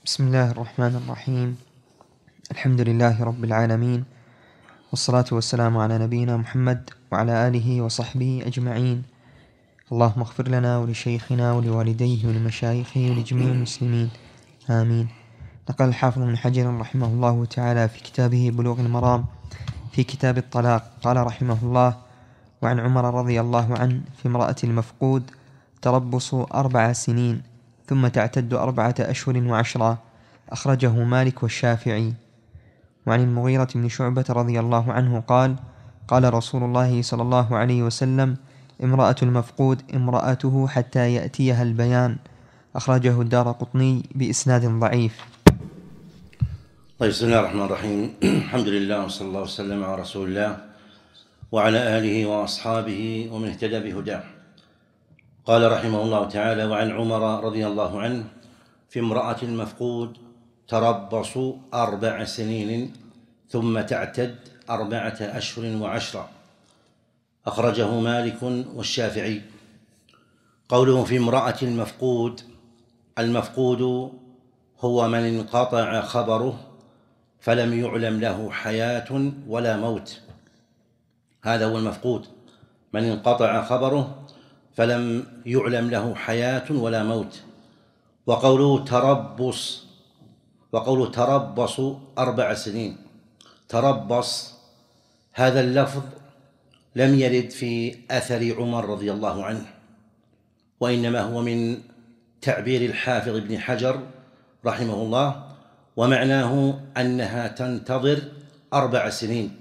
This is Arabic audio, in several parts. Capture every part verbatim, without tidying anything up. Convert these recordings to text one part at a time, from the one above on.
بسم الله الرحمن الرحيم. الحمد لله رب العالمين، والصلاة والسلام على نبينا محمد وعلى آله وصحبه أجمعين. اللهم اغفر لنا ولشيخنا ولوالديه ولمشايخه ولجميع المسلمين، آمين. نقل الحافظ بن حجر رحمه الله تعالى في كتابه بلوغ المرام في كتاب الطلاق، قال رحمه الله: وعن عمر رضي الله عنه في امرأة المفقود تربص أربع سنين ثم تعتد أربعة أشهر وعشرة، أخرجه مالك والشافعي. وعن المغيرة بن شعبة رضي الله عنه قال: قال رسول الله صلى الله عليه وسلم: امرأة المفقود امرأته حتى يأتيها البيان، أخرجه الدارقطني بإسناد ضعيف. طيب، بسم الله الرحمن الرحيم. الحمد لله وصلى الله وسلم على رسول الله وعلى آله وأصحابه ومن اهتدى بهداه. قال رحمه الله تعالى: وعن عمر رضي الله عنه في امرأة المفقود تربص أربع سنين ثم تعتد أربعة أشهر وعشرة، أخرجه مالك والشافعي. قوله في امرأة المفقود، المفقود هو من انقطع خبره فلم يعلم له حياة ولا موت، هذا هو المفقود، من انقطع خبره فلم يعلم له حياة ولا موت. وقوله تربص وقوله تربص أربع سنين، تربص هذا اللفظ لم يرد في أثر عمر رضي الله عنه، وإنما هو من تعبير الحافظ ابن حجر رحمه الله، ومعناه أنها تنتظر أربع سنين.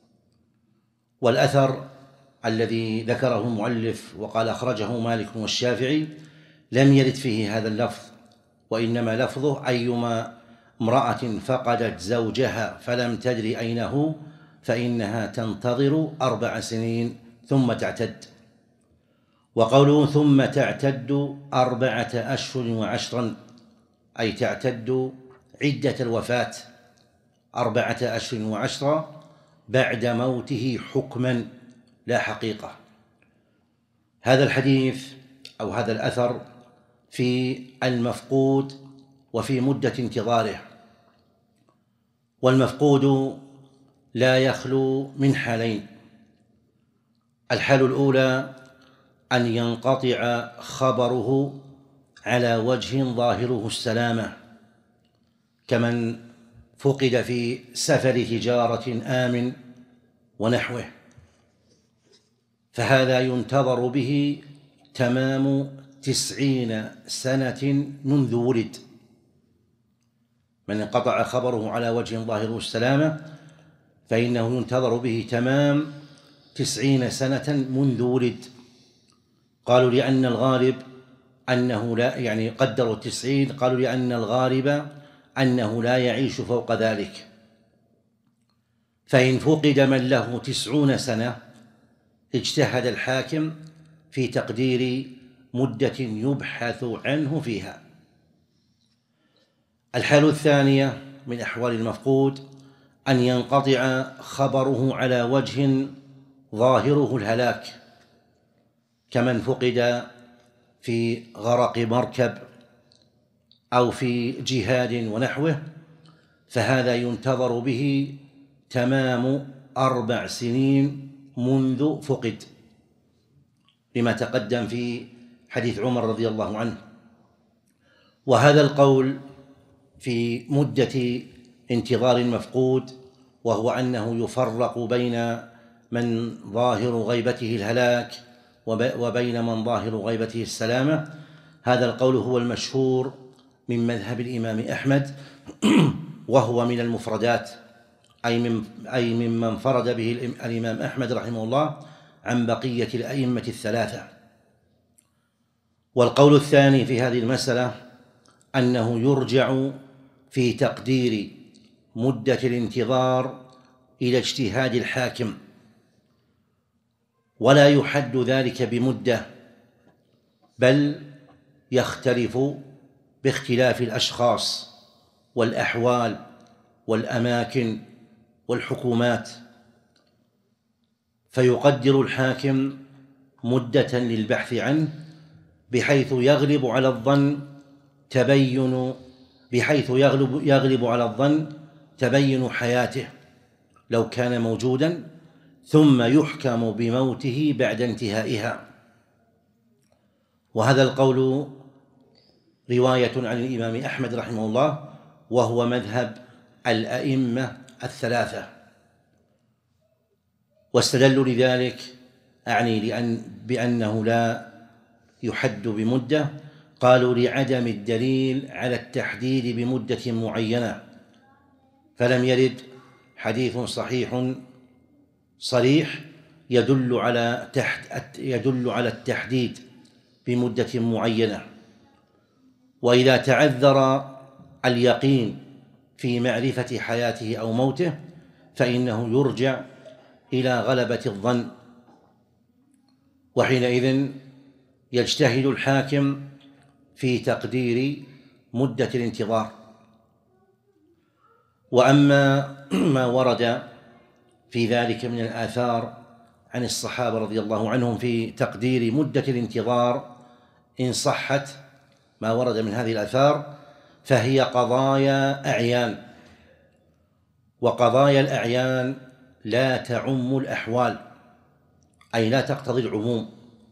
والأثر الذي ذكره المؤلف وقال أخرجه مالك والشافعي لم يرد فيه هذا اللفظ، وإنما لفظه: أيما امرأة فقدت زوجها فلم تدري أين هو فإنها تنتظر أربع سنين ثم تعتد. وقوله ثم تعتد أربعة أشهر وعشرا، أي تعتد عدة الوفاة أربعة أشهر وعشرة بعد موته حكما لا حقيقة. هذا الحديث أو هذا الأثر في المفقود وفي مدة انتظاره. والمفقود لا يخلو من حالين: الحال الأولى أن ينقطع خبره على وجه ظاهره السلامة، كمن فقد في سفر تجارة آمن ونحوه، فهذا ينتظر به تمام تسعين سنة منذ ولد. من انقطع خبره على وجه ظاهره السلامة فإنه ينتظر به تمام تسعين سنة منذ ولد. قالوا لأن الغالب أنه لا، يعني قدروا التسعين، قالوا لأن الغالب أنه لا يعيش فوق ذلك، فإن فقد من له تسعون سنة اجتهد الحاكم في تقدير مدة يبحث عنه فيها. الحالة الثانية من أحوال المفقود أن ينقطع خبره على وجه ظاهره الهلاك، كمن فقد في غرق مركب أو في جهاد ونحوه، فهذا ينتظر به تمام أربع سنين منذ فقد، لما تقدم في حديث عمر رضي الله عنه. وهذا القول في مدة انتظار المفقود، وهو أنه يفرق بين من ظاهر غيبته الهلاك وبين من ظاهر غيبته السلامة، هذا القول هو المشهور من مذهب الإمام أحمد، وهو من المفردات، أي من أي ممن فرد به الإمام أحمد رحمه الله عن بقية الأئمة الثلاثة. والقول الثاني في هذه المسألة أنه يرجع في تقدير مدة الانتظار إلى اجتهاد الحاكم، ولا يحد ذلك بمدة، بل يختلف باختلاف الأشخاص والأحوال والأماكن والحكومات، فيقدر الحاكم مدة للبحث عنه بحيث يغلب على الظن تبين بحيث يغلب, يغلب على الظن تبين حياته لو كان موجودا، ثم يحكم بموته بعد انتهائها. وهذا القول رواية عن الإمام أحمد رحمه الله، وهو مذهب الأئمة الثلاثة. واستدلوا لذلك أعني لأن بأنه لا يحد بمدة، قالوا لعدم الدليل على التحديد بمدة معينة، فلم يرد حديث صحيح صريح يدل على تحت يدل على التحديد بمدة معينة. وإذا تعذر اليقين في معرفة حياته أو موته فإنه يرجع إلى غلبة الظن، وحينئذ يجتهد الحاكم في تقدير مدة الانتظار. وأما ما ورد في ذلك من الآثار عن الصحابة رضي الله عنهم في تقدير مدة الانتظار، إن صحت ما ورد من هذه الآثار فهي قضايا أعيان، وقضايا الأعيان لا تعم الأحوال، أي لا تقتضي العموم.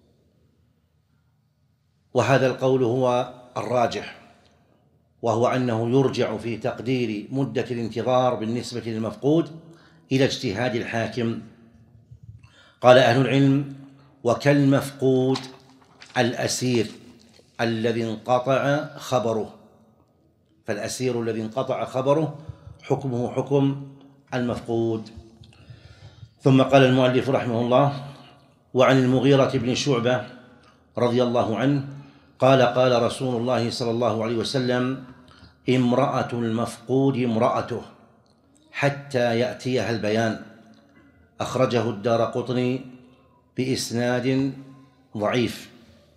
وهذا القول هو الراجح، وهو أنه يرجع في تقدير مدة الانتظار بالنسبة للمفقود إلى اجتهاد الحاكم. قال أهل العلم: وكالمفقود الأسير الذي انقطع خبره، فالأسير الذي انقطع خبره حكمه حكم المفقود. ثم قال المؤلف رحمه الله: وعن المغيرة بن شعبة رضي الله عنه قال: قال رسول الله صلى الله عليه وسلم: امرأة المفقود امرأته حتى يأتيها البيان. أخرجه الدارقطني بإسناد ضعيف.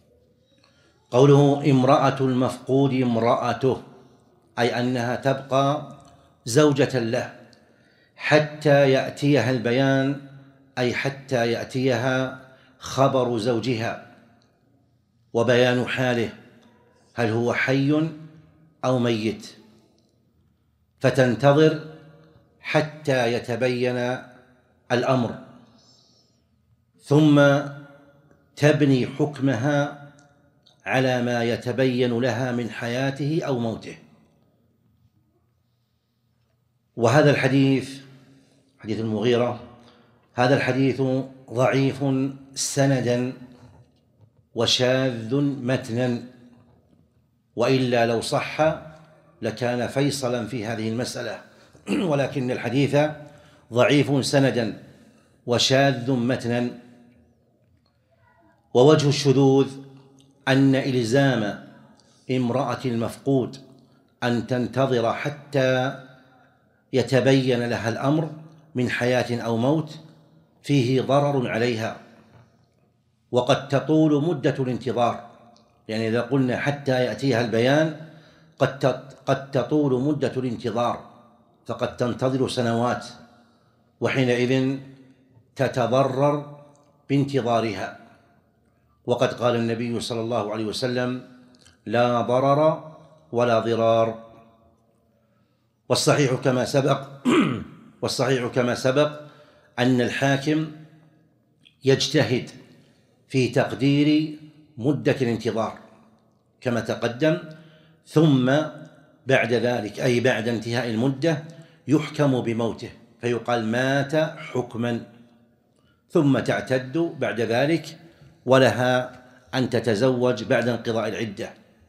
قوله امرأة المفقود امرأته أي أنها تبقى زوجة له حتى يأتيها البيان، أي حتى يأتيها خبر زوجها وبيان حاله، هل هو حي أو ميت، فتنتظر حتى يتبين الأمر، ثم تبني حكمها على ما يتبين لها من حياته أو موته. وهذا الحديث، حديث المغيرة، هذا الحديث ضعيف سندا وشاذ متنا، وإلا لو صح لكان فيصلا في هذه المسألة، ولكن الحديث ضعيف سندا وشاذ متنا. ووجه الشذوذ أن إلزام امرأة المفقود أن تنتظر حتى يتبين لها الأمر من حياة أو موت فيه ضرر عليها، وقد تطول مدة الانتظار، يعني إذا قلنا حتى يأتيها البيان قد قد تطول مدة الانتظار، فقد تنتظر سنوات، وحينئذ تتضرر بانتظارها. وقد قال النبي صلى الله عليه وسلم: لا ضرر ولا ضرار. والصحيح كما سبق والصحيح كما سبق أن الحاكم يجتهد في تقدير مدة الانتظار كما تقدم، ثم بعد ذلك أي بعد انتهاء المدة يحكم بموته، فيقال مات حكما، ثم تعتد بعد ذلك ولها أن تتزوج بعد انقضاء العدة.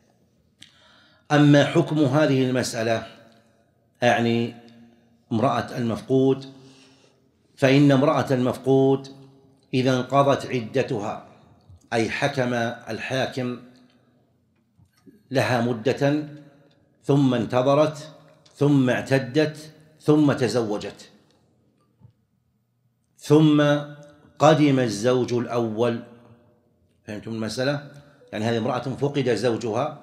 أما حكم هذه المسألة أعني امرأة المفقود، فإن امرأة المفقود إذا انقضت عدتها أي حكم الحاكم لها مدة ثم انتظرت ثم اعتدت ثم تزوجت، ثم قدم الزوج الأول، فهمتم المسألة؟ يعني هذه امرأة فقد زوجها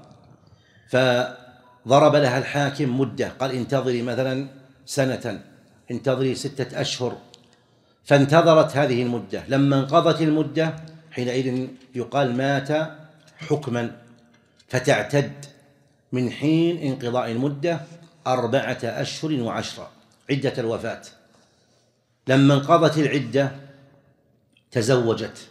فضرب لها الحاكم مدة، قال انتظري مثلا سنة، انتظري ستة أشهر، فانتظرت هذه المدة. لما انقضت المدة حينئذ يقال مات حكما، فتعتد من حين انقضاء المدة أربعة أشهر وعشرة عدة الوفاة. لما انقضت العدة تزوجت،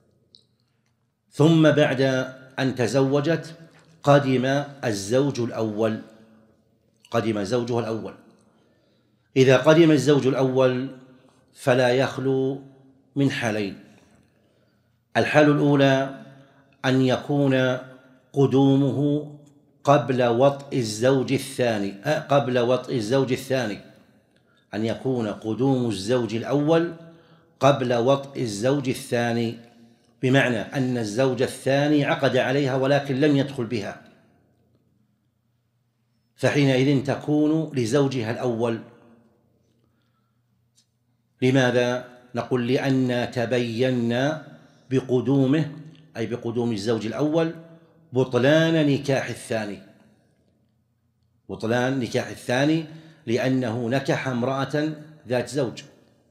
ثم بعد أن تزوجت قدم الزوج الأول قدم زوجها الأول. إذا قدم الزوج الأول فلا يخلو من حالين: الحال الأولى أن يكون قدومه قبل وطء الزوج الثاني قبل وطء الزوج الثاني أن يكون قدوم الزوج الأول قبل وطء الزوج الثاني، بمعنى أن الزوج الثاني عقد عليها ولكن لم يدخل بها، فحينئذ تكون لزوجها الأول. لماذا؟ نقول لأن تبينا بقدومه، أي بقدوم الزوج الأول، بطلان نكاح الثاني بطلان نكاح الثاني لأنه نكح امرأة ذات زوج،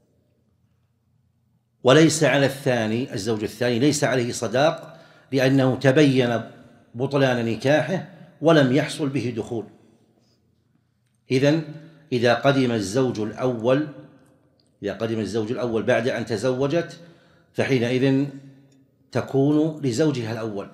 وليس على الثاني الزوج الثاني ليس عليه صداق، لأنه تبين بطلان نكاحه ولم يحصل به دخول. إذن إذا قدم الزوج الأول إذا قدم الزوج الأول بعد أن تزوجت فحينئذ تكون لزوجها الأول.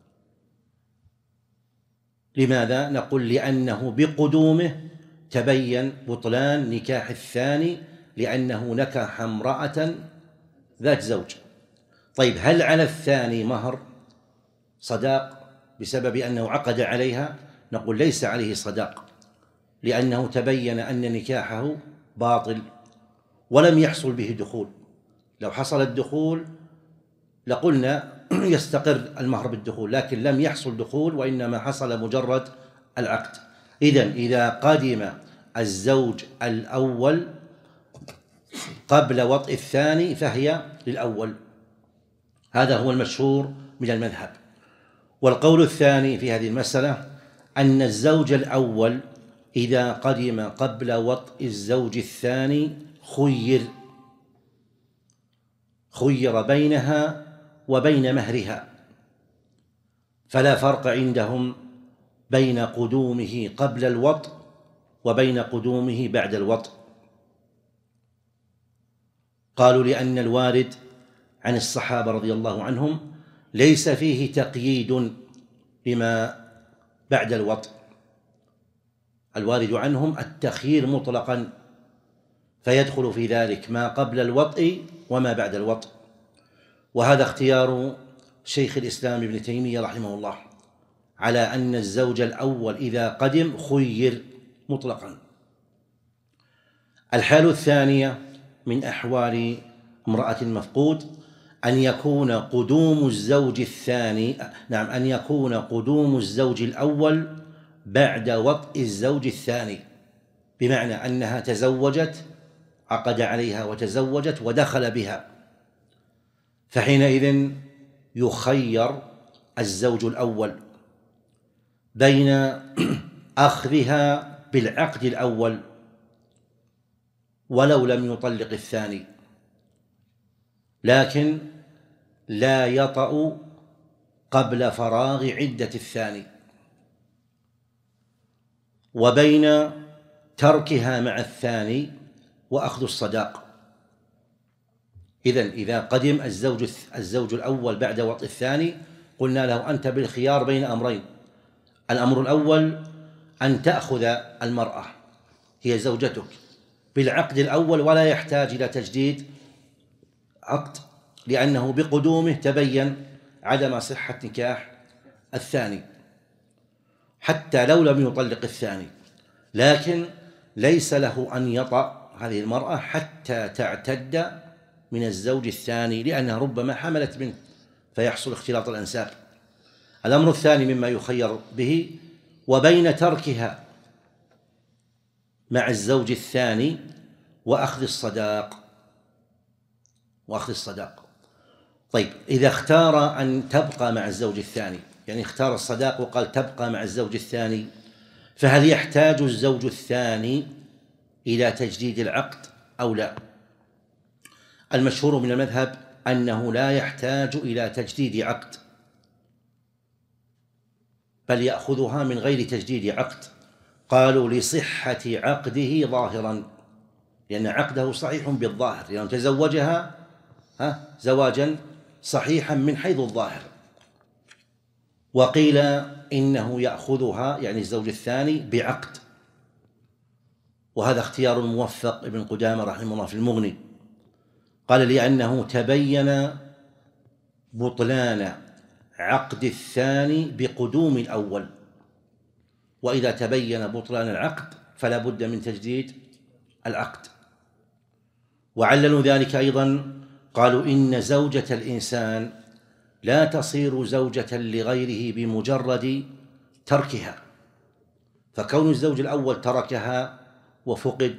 لماذا؟ نقول لأنه بقدومه تبين بطلان نكاح الثاني لأنه نكح امرأة ذات زوج. طيب، هل على الثاني مهر صداق بسبب أنه عقد عليها؟ نقول ليس عليه صداق، لأنه تبين أن نكاحه باطل ولم يحصل به دخول. لو حصل الدخول لقلنا يستقر المهر بالدخول، لكن لم يحصل دخول وإنما حصل مجرد العقد. إذن إذا قدم الزوج الأول قبل وطء الثاني فهي للأول. هذا هو المشهور من المذهب. والقول الثاني في هذه المسألة أن الزوج الأول إذا قدم قبل وطء الزوج الثاني خير خير بينها وبين مهرها، فلا فرق عندهم بين قدومه قبل الوطء وبين قدومه بعد الوطء. قالوا لأن الوارد عن الصحابة رضي الله عنهم ليس فيه تقييد بما بعد الوطء، الوارد عنهم التخيير مطلقا، فيدخل في ذلك ما قبل الوطء وما بعد الوطء. وهذا اختيار شيخ الإسلام ابن تيمية رحمه الله على أن الزوج الأول إذا قدم خير مطلقا. الحال الثانية من أحوال امرأة المفقود أن يكون قدوم الزوج الثاني نعم أن يكون قدوم الزوج الأول بعد وطء الزوج الثاني، بمعنى أنها تزوجت، عقد عليها وتزوجت ودخل بها، فحينئذ يخير الزوج الأول بين أخذها بالعقد الأول ولو لم يطلق الثاني، لكن لا يطأ قبل فراغ عدة الثاني، وبين تركها مع الثاني وأخذ الصداق. إذن إذا قدم الزوج الزوج الأول بعد وطء الثاني قلنا له أنت بالخيار بين أمرين: الأمر الأول أن تأخذ المرأة هي زوجتك بالعقد الأول ولا يحتاج إلى تجديد عقد، لأنه بقدومه تبين عدم صحة نكاح الثاني حتى لو لم يطلق الثاني، لكن ليس له أن يطأ هذه المرأة حتى تعتد من الزوج الثاني، لأنها ربما حملت منه فيحصل اختلاط الأنساب. الأمر الثاني مما يخير به وبين تركها مع الزوج الثاني وأخذ الصداق وأخذ الصداق. طيب، إذا اختار أن تبقى مع الزوج الثاني، يعني اختار الصداق وقال تبقى مع الزوج الثاني، فهل يحتاج الزوج الثاني إلى تجديد العقد أو لا؟ المشهور من المذهب أنه لا يحتاج إلى تجديد عقد، بل يأخذها من غير تجديد عقد. قالوا لصحة عقده ظاهرا، لأن عقده صحيح بالظاهر، لأنه يعني تزوجها ها زواجا صحيحا من حيث الظاهر. وقيل إنه يأخذها يعني الزوج الثاني بعقد، وهذا اختيار موفق ابن قدامة رحمه الله في المغني. قال لأنه تبين بطلان عقد الثاني بقدوم الأول، وإذا تبين بطلان العقد فلا بد من تجديد العقد. وعللوا ذلك أيضا، قالوا إن زوجة الإنسان لا تصير زوجة لغيره بمجرد تركها، فكون الزوج الأول تركها وفقد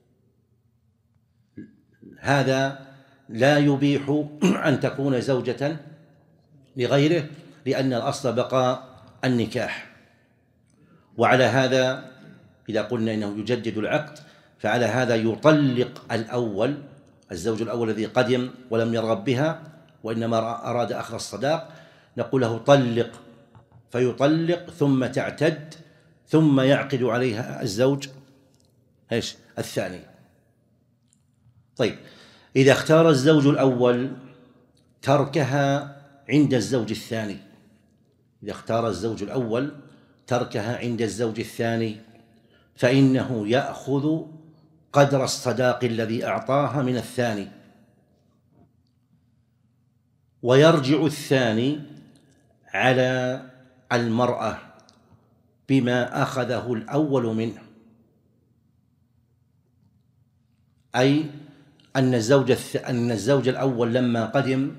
هذا لا يبيح أن تكون زوجة لغيره، لأن الأصل بقاء النكاح. وعلى هذا إذا قلنا إنه يجدد العقد، فعلى هذا يطلق الأول، الزوج الأول الذي قدم ولم يرغب بها وإنما أراد أخذ الصداق، نقول له طلق، فيطلق ثم تعتد ثم يعقد عليها الزوج إيش الثاني. طيب، إذا اختار الزوج الأول تركها عند الزوج الثاني، إذا اختار الزوج الأول تركها عند الزوج الثاني فإنه يأخذ قدر الصداق الذي أعطاها من الثاني، ويرجع الثاني على المرأة بما أخذه الأول منه، أي أن الزوج أن الزوج الأول لما قدم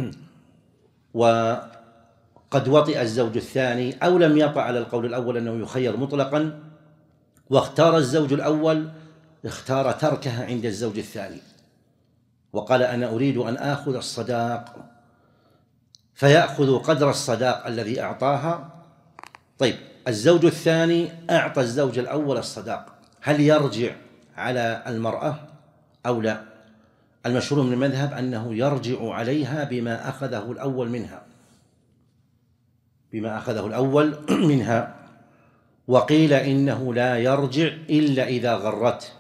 وقد وطئ الزوج الثاني أو لم يطع على القول الأول أنه يخير مطلقا، واختار الزوج الأول اختار تركها عند الزوج الثاني وقال أنا أريد أن آخذ الصداق، فيأخذ قدر الصداق الذي أعطاها. طيب، الزوج الثاني أعطى الزوج الأول الصداق، هل يرجع على المرأة أو لا؟ المشهور من المذهب أنه يرجع عليها بما أخذه الأول منها، بما أخذه الأول منها. وقيل إنه لا يرجع إلا إذا غرته،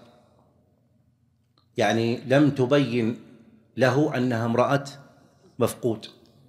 يعني لم تبين له أنها امرأة مفقود،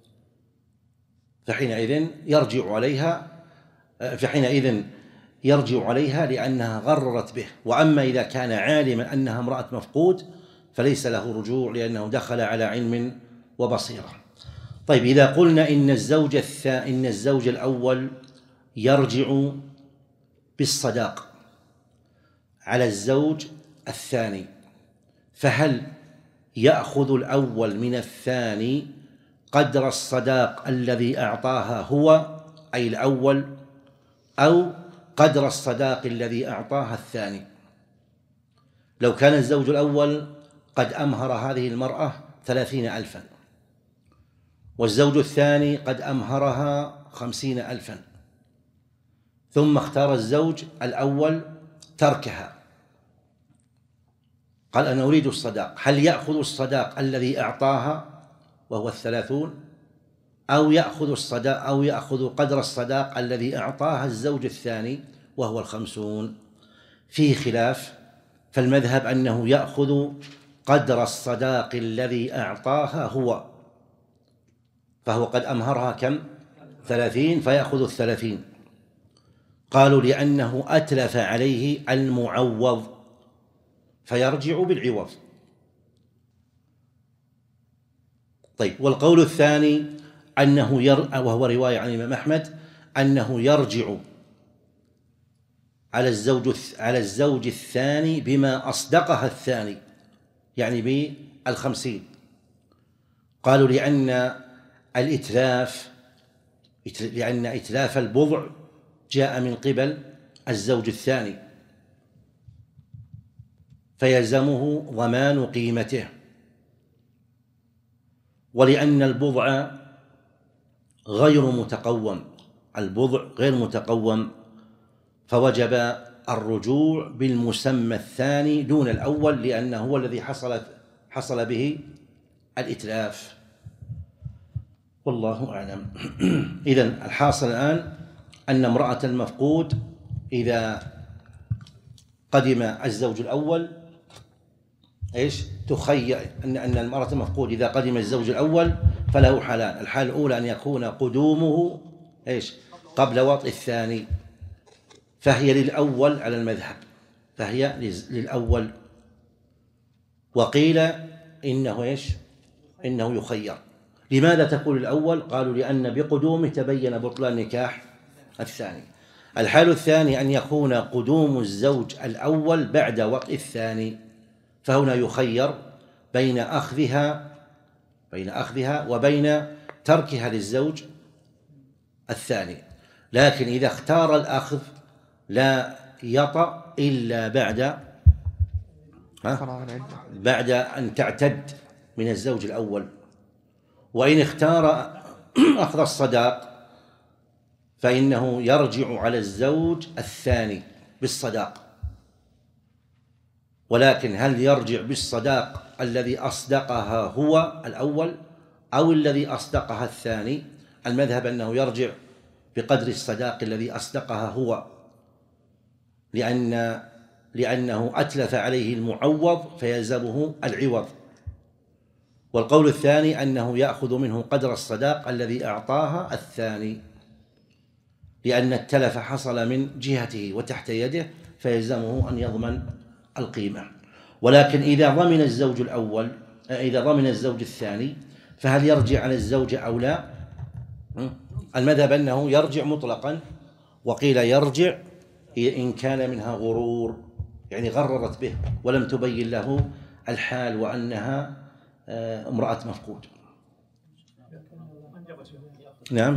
فحينئذ يرجع عليها فحينئذ يرجع عليها لأنها غررت به. وأما إذا كان عالما أنها امرأة مفقود فليس له رجوع، لأنه دخل على علم وبصيرة. طيب، إذا قلنا إن الزوج الثا إن الزوج الأول يرجع بالصداق على الزوج الثاني، فهل يأخذ الأول من الثاني قدر الصداق الذي أعطاها هو أي الأول، أو قدر الصداق الذي أعطاها الثاني؟ لو كان الزوج الأول قد أمهر هذه المرأة ثلاثين ألفا والزوج الثاني قد أمهرها خمسين ألفا، ثم اختار الزوج الأول تركها، قال أنا أريد الصداق، هل يأخذ الصداق الذي أعطاها وهو الثلاثون، أو يأخذ الصداق أو يأخذ قدر الصداق الذي أعطاها الزوج الثاني وهو الخمسون؟ فيه خلاف، فالمذهب أنه يأخذ قدر الصداق الذي أعطاها هو، فهو قد أمهرها كم؟ ثلاثين، فيأخذ الثلاثين. قالوا لأنه أتلف عليه المعوض فيرجع بالعوض. طيب، والقول الثاني أنه ير... وهو رواية عن الإمام أحمد أنه يرجع على الزوج على الزوج الثاني بما أصدقها الثاني، يعني بالخمسين. قالوا لأن الإتلاف لأن إتلاف البضع جاء من قبل الزوج الثاني فيلزمه ضمان قيمته، ولأن البضع غير متقوم البضع غير متقوم فوجب الرجوع بالمسمى الثاني دون الأول، لأنه هو الذي حصل حصل به الإتلاف. والله أعلم. إذن الحاصل الآن أن امرأة المفقود إذا قدم الزوج الأول إيش تخير أن أن المرأة المفقود إذا قدم الزوج الأول فله حالان. الحالة الأولى أن يكون قدومه إيش قبل وطئ الثاني، فهي للأول على المذهب، فهي للأول. وقيل إنه إيش إنه يخير. لماذا تقول الأول؟ قالوا لأن بقدومه تبين بطلان نكاح الثاني. الحال الثاني أن يكون قدوم الزوج الأول بعد وطئ الثاني، فهنا يخير بين أخذها بين أخذها وبين تركها للزوج الثاني، لكن إذا اختار الأخذ لا يطأ إلا بعد ها بعد أن تعتد من الزوج الأول. وإن اختار أخذ الصداق فإنه يرجع على الزوج الثاني بالصداق، ولكن هل يرجع بالصداق الذي أصدقها هو الأول أو الذي أصدقها الثاني؟ المذهب أنه يرجع بقدر الصداق الذي أصدقها هو، لأن لأنه أتلف عليه المعوض فيلزمه العوض. والقول الثاني أنه يأخذ منه قدر الصداق الذي أعطاها الثاني، لأن التلف حصل من جهته وتحت يده فيلزمه أن يضمن القيمة. ولكن إذا ضمن الزوج الأول إذا ضمن الزوج الثاني فهل يرجع على الزوجة أو لا؟ المذهب أنه يرجع مطلقا، وقيل يرجع إن كان منها غرور، يعني غررت به ولم تبين له الحال وأنها امرأة مفقود. نعم.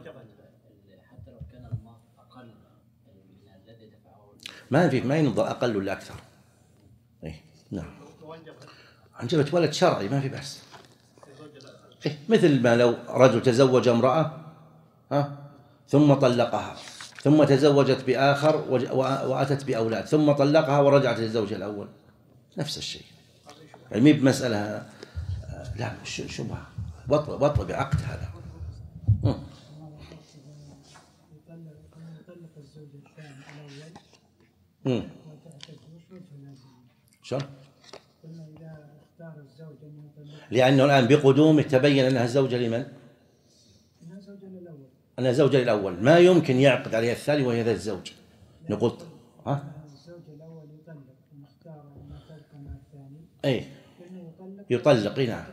ما في ما ينظر أقل ولا أكثر. إيه نعم. أنجبت ولد شرعي ما في بأس. إيه مثل ما لو رجل تزوج امرأة ها ثم طلقها ثم تزوجت بآخر وأتت بأولاد ثم طلقها ورجعت للزوج الأول، نفس الشيء. يعني مي بمسألة لا شبهة، بطل بطل بعقد هذا. امم شو؟ لأنه الآن بقدومه تبين أنها زوجة لمن؟ أنها زوجة للأول، ما يمكن يعقد عليها الثاني وهي ذا الزوج. نقول ها؟ الزوج الأول يطلق ومختار أن يطلق مع الثاني. أي يطلق. نعم.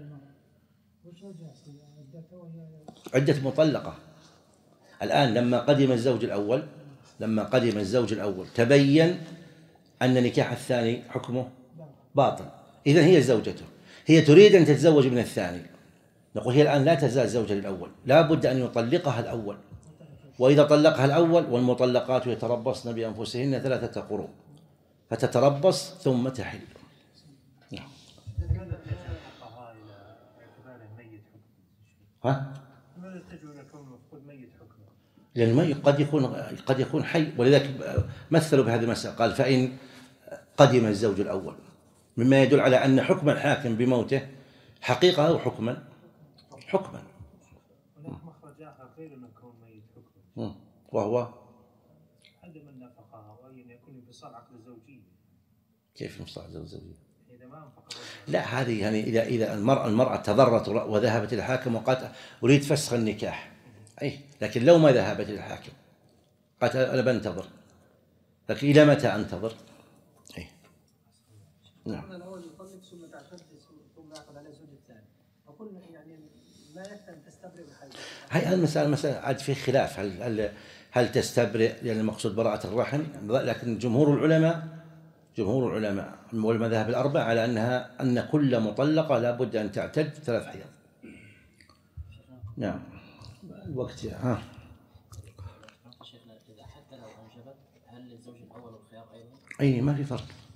عدة مطلقة. الآن لما قدم الزوج الأول لما قدم الزوج الأول تبين أن نكاح الثاني حكمه باطل، إذن هي زوجته، هي تريد أن تتزوج من الثاني، نقول هي الآن لا تزال زوجة للأول، لا بد أن يطلقها الأول. وإذا طلقها الأول والمطلقات يتربصن بأنفسهن ثلاثة قروء فتتربص ثم تحل. نعم. ها؟ لأن الميت قد يكون قد يكون حي، ولذلك مثلوا بهذه المسألة، قال فإن قدم الزوج الأول، مما يدل على أن حكم الحاكم بموته حقيقة أو حكما حكما. مخرج آخر غير أن يكون ميت حكما، وهو عدم النفقة وأن يكون انفصال عقد الزوجية. كيف انفصال عقد الزوجية؟ إذا ما انفق لا، هذه يعني إذا إذا المرأة المرأة تضرت وذهبت إلى الحاكم وقالت أريد فسخ النكاح، أي لكن لو ما ذهبت إلى الحاكم قالت أنا بنتظر، لكن إلى متى أنتظر؟ أي نعم. الأول يطلق ثم تعتد ثم يأخذ على الزوج الثاني، أقول يعني لا يكفي أن تستبرئ الحيض. هاي المسألة مسألة عاد في خلاف، هل هل هل تستبرئ لأن المقصود براءة الرحم، لكن جمهور العلماء جمهور العلماء والمذاهب الأربعة على أنها أن كل مطلقة لا بد أن تعتد ثلاث حيض. نعم. الوقت ها. شيخنا إذا حتى لو أنجبت هل للزوج الأول الخيار أيضا؟ أي ما في فرق.